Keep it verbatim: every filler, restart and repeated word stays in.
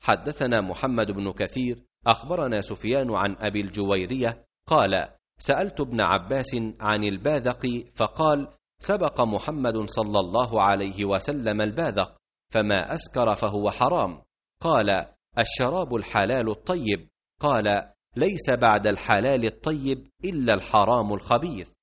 حدثنا محمد بن كثير أخبرنا سفيان عن أبي الجويرية قال: سألت ابن عباس عن الباذق فقال: سبق محمد صلى الله عليه وسلم الباذق، فما أسكر فهو حرام. قال: الشراب الحلال الطيب. قال: ليس بعد الحلال الطيب إلا الحرام الخبيث.